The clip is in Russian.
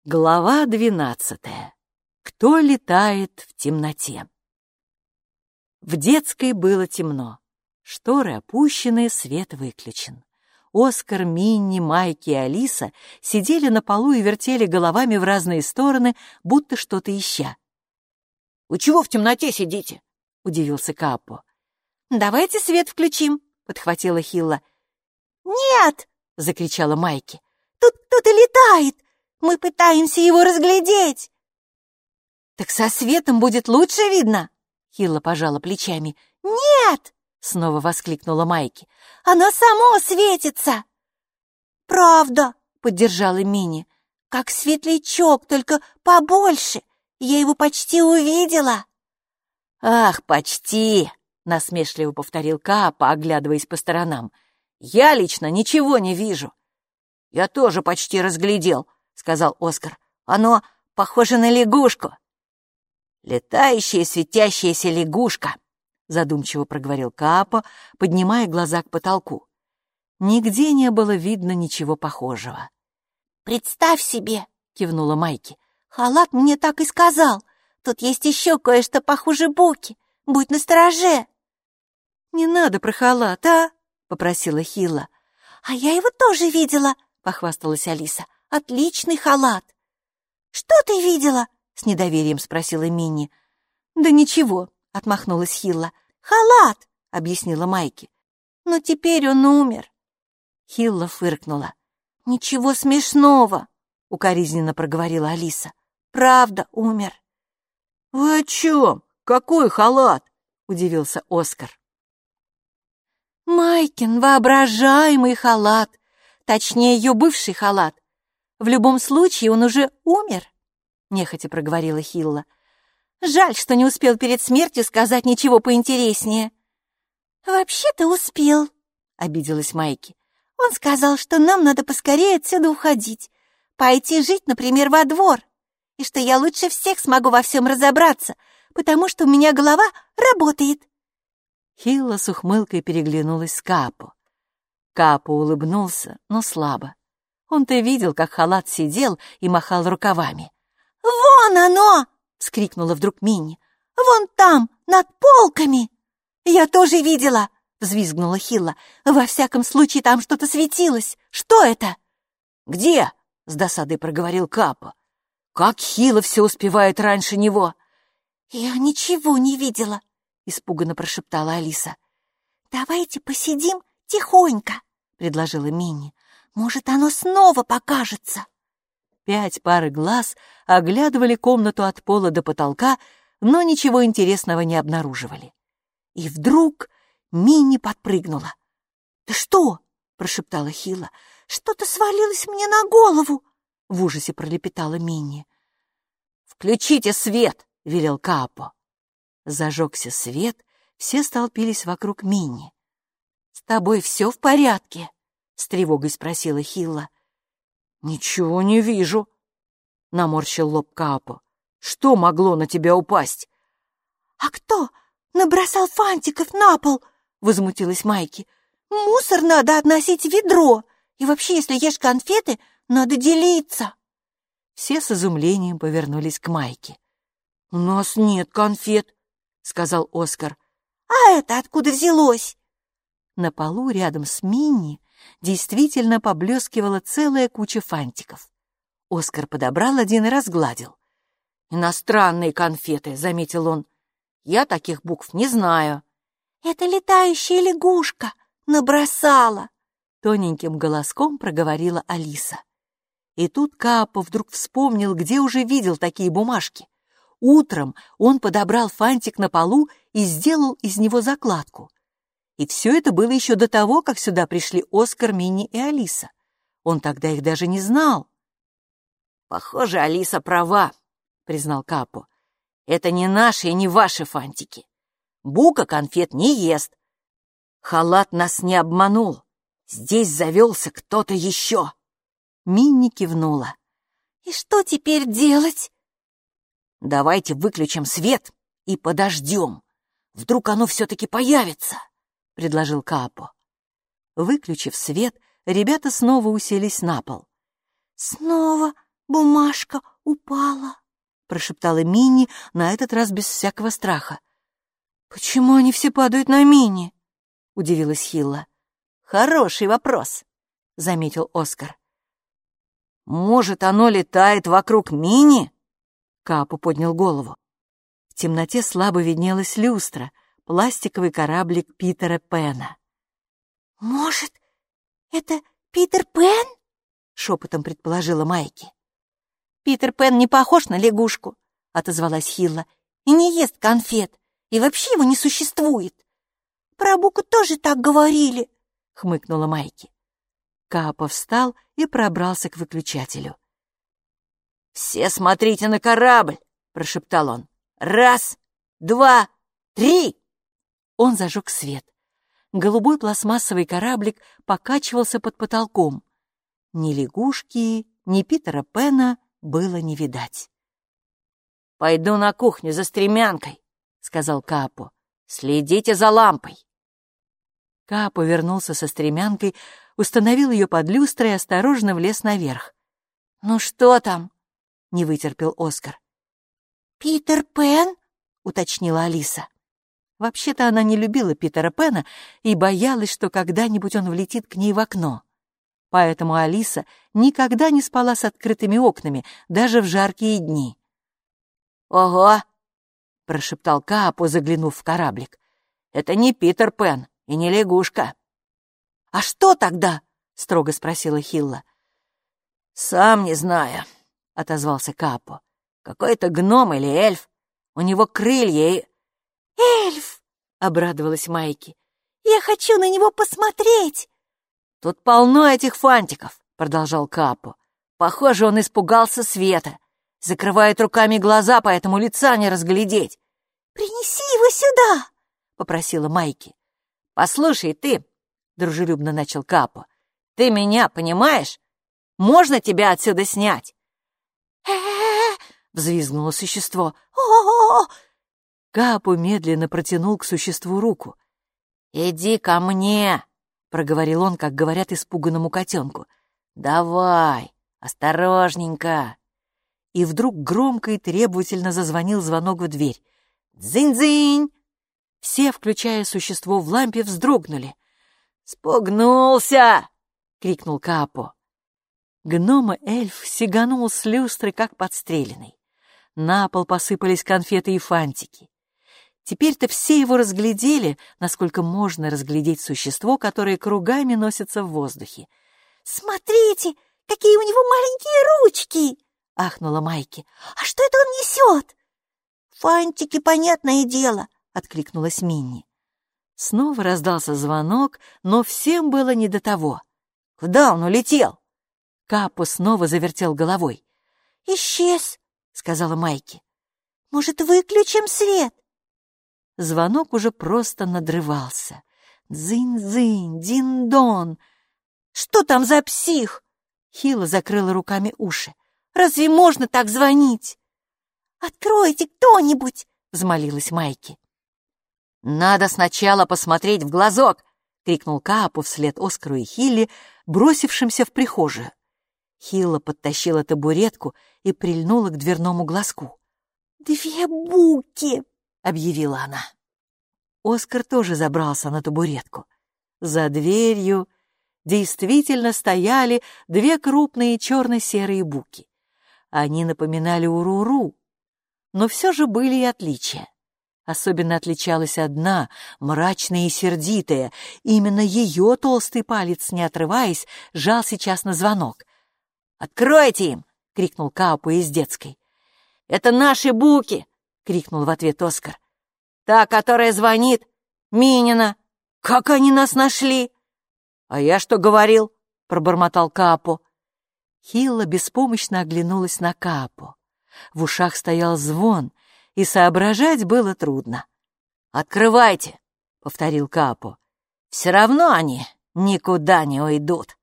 Глава 12. Кто летает в темноте? В детской было темно. Шторы опущены, свет выключен. Оскар, Минни, Майки и Алиса сидели на полу и вертели головами в разные стороны, будто что-то ища. «Вы чего в темноте сидите?» — удивился Капо. «Давайте свет включим», — подхватила Хилла. «Нет!» — закричала Майки. «Тут кто-то летает! Мы пытаемся его разглядеть!» «Так со светом будет лучше видно?» Хилла пожала плечами. «Нет!» — снова воскликнула Майки. «Оно само светится!» «Правда!» — поддержала Минни. «Как светлячок, только побольше! Я его почти увидела!» «Ах, почти!» — насмешливо повторил Каапа, оглядываясь по сторонам. «Я лично ничего не вижу». «Я тоже почти разглядел», — сказал Оскар. «Оно похоже на лягушку». «Летающая светящаяся лягушка», — задумчиво проговорил Каапа, поднимая глаза к потолку. Нигде не было видно ничего похожего. «Представь себе», — кивнула Майки. «Халат мне так и сказал. Тут есть еще кое-что похуже буки. Будь настороже». «Не надо про халат, а?» — попросила Хилла. «А я его тоже видела», — похвасталась Алиса. «Отличный халат». «Что ты видела?» — с недоверием спросила Минни. «Да ничего», — отмахнулась Хилла. «Халат», — объяснила Майки. «Но теперь он умер». Хилла фыркнула. «Ничего смешного», — укоризненно проговорила Алиса. «Правда умер». «Вы о чем? Какой халат?» — удивился Оскар. «Майкин воображаемый халат, точнее, ее бывший халат. В любом случае он уже умер», — нехотя проговорила Хилла. «Жаль, что не успел перед смертью сказать ничего поинтереснее». «Вообще-то успел», — обиделась Майки. «Он сказал, что нам надо поскорее отсюда уходить, пойти жить, например, во двор, и что я лучше всех смогу во всем разобраться, потому что у меня голова работает». Хилла с ухмылкой переглянулась с Капо. Капо улыбнулся, но слабо. Он-то видел, как халат сидел и махал рукавами. «Вон оно!» — вскрикнула вдруг Минни. «Вон там, над полками!» «Я тоже видела!» — взвизгнула Хилла. «Во всяком случае, там что-то светилось. Что это?» «Где?» — с досадой проговорил Капо. «Как Хилла все успевает раньше него!» «Я ничего не видела!» — испуганно прошептала Алиса. «Давайте посидим тихонько!» — предложила Минни. «Может, оно снова покажется!» 5 пар глаз оглядывали комнату от пола до потолка, но ничего интересного не обнаруживали. И вдруг Минни подпрыгнула. «Ты что?» — прошептала Хилла. «Что-то свалилось мне на голову!» — в ужасе пролепетала Минни. «Включите свет!» — велел Капо. Зажегся свет, все столпились вокруг Минни. «С тобой все в порядке?» — с тревогой спросила Хилла. «Ничего не вижу», — наморщил лоб Капо. «Что могло на тебя упасть?» «А кто набросал фантиков на пол?» — возмутилась Майки. «Мусор надо относить в ведро, и вообще, если ешь конфеты, надо делиться». Все с изумлением повернулись к Майке. «У нас нет конфет», — сказал Оскар. «А это откуда взялось?» На полу рядом с Минни действительно поблескивала целая куча фантиков. Оскар подобрал один и разгладил. «Иностранные конфеты», — заметил он. «Я таких букв не знаю». «Это летающая лягушка набросала», — тоненьким голоском проговорила Алиса. И тут Капо вдруг вспомнил, где уже видел такие бумажки. Утром он подобрал фантик на полу и сделал из него закладку. И все это было еще до того, как сюда пришли Оскар, Минни и Алиса. Он тогда их даже не знал. «Похоже, Алиса права», — признал Капо. «Это не наши и не ваши фантики. Бука конфет не ест. Халат нас не обманул. Здесь завелся кто-то еще». Минни кивнула. «И что теперь делать?» «Давайте выключим свет и подождем. Вдруг оно все-таки появится», — предложил Капо. Выключив свет, ребята снова уселись на пол. «Снова «Бумажка упала», — прошептала Минни, на этот раз без всякого страха. «Почему они все падают на Минни?» — удивилась Хилла. «Хороший вопрос», — заметил Оскар. «Может, оно летает вокруг Минни?» Каапо поднял голову. В темноте слабо виднелась люстра, пластиковый кораблик Питера Пэна. «Может, это Питер Пэн?» — шепотом предположила Майки. «Питер Пэн не похож на лягушку», — отозвалась Хилла, «и не ест конфет, и вообще его не существует». «Про Буку тоже так говорили», — хмыкнула Майки. Каапо встал и пробрался к выключателю. «Все смотрите на корабль!» — прошептал он. «Раз, два, три!» Он зажег свет. Голубой пластмассовый кораблик покачивался под потолком. Ни лягушки, ни Питера Пэна было не видать. «Пойду на кухню за стремянкой», — сказал Каапо. «Следите за лампой». Каапо вернулся со стремянкой, установил ее под люстрой и осторожно влез наверх. «Ну что там?» — не вытерпел Оскар. «Питер Пэн?» — уточнила Алиса. Вообще-то она не любила Питера Пэна и боялась, что когда-нибудь он влетит к ней в окно. Поэтому Алиса никогда не спала с открытыми окнами, даже в жаркие дни. «Ого!» — прошептал Каапо, заглянув в кораблик. «Это не Питер Пэн и не лягушка». «А что тогда?» — строго спросила Хилла. «Сам не знаю», — отозвался Каапо. «Какой-то гном или эльф. У него крылья и...» «Эльф!» — обрадовалась Майки. «Я хочу на него посмотреть!» «Тут полно этих фантиков», — продолжал Каапо. «Похоже, он испугался света. Закрывает руками глаза, поэтому лица не разглядеть». «Принеси его сюда!» — попросила Майки. «Послушай, ты», — дружелюбно начал Каапо, — «ты меня понимаешь? Можно тебя отсюда снять?» Взвизгнуло существо. «О-о-о!» Каапо медленно протянул к существу руку. «Иди ко мне!» — проговорил он, как говорят испуганному котенку. «Давай, осторожненько!» И вдруг громко и требовательно зазвонил звонок в дверь. «Дзынь-дзынь!» Все, включая существо в лампе, вздрогнули. «Спугнулся!» — крикнул Каапо. Гном-эльф сиганул с люстры, как подстреленный. На пол посыпались конфеты и фантики. Теперь-то все его разглядели, насколько можно разглядеть существо, которое кругами носится в воздухе. «Смотрите, какие у него маленькие ручки!» — ахнула Майки. «А что это он несет?» «Фантики, понятное дело!» — откликнулась Минни. Снова раздался звонок, но всем было не до того. «Куда он улетел?» Каапо снова завертел головой. «Исчез», — сказала Майки. «Может, выключим свет?» Звонок уже просто надрывался. Дзынь-дзынь, дин-дон. «Что там за псих?» Хилла закрыла руками уши. «Разве можно так звонить?» «Откройте кто-нибудь!» — взмолилась Майки. «Надо сначала посмотреть в глазок!» — крикнул Каапо вслед Оскару и Хилле, бросившимся в прихожую. Хилла подтащила табуретку и прильнула к дверному глазку. «Две буки!» — объявила она. Оскар тоже забрался на табуретку. За дверью действительно стояли две крупные черно-серые буки. Они напоминали уруру, но все же были и отличия. Особенно отличалась одна, мрачная и сердитая. Именно ее толстый палец, не отрываясь, жал сейчас на звонок. «Откройте им!» — крикнул Каапо из детской. «Это наши буки!» — крикнул в ответ Оскар. «Та, которая звонит, Минина. Как они нас нашли?» «А я что говорил?» — пробормотал Каапо. Хилла беспомощно оглянулась на Каапо. В ушах стоял звон, и соображать было трудно. «Открывайте!» — повторил Каапо. «Все равно они никуда не уйдут».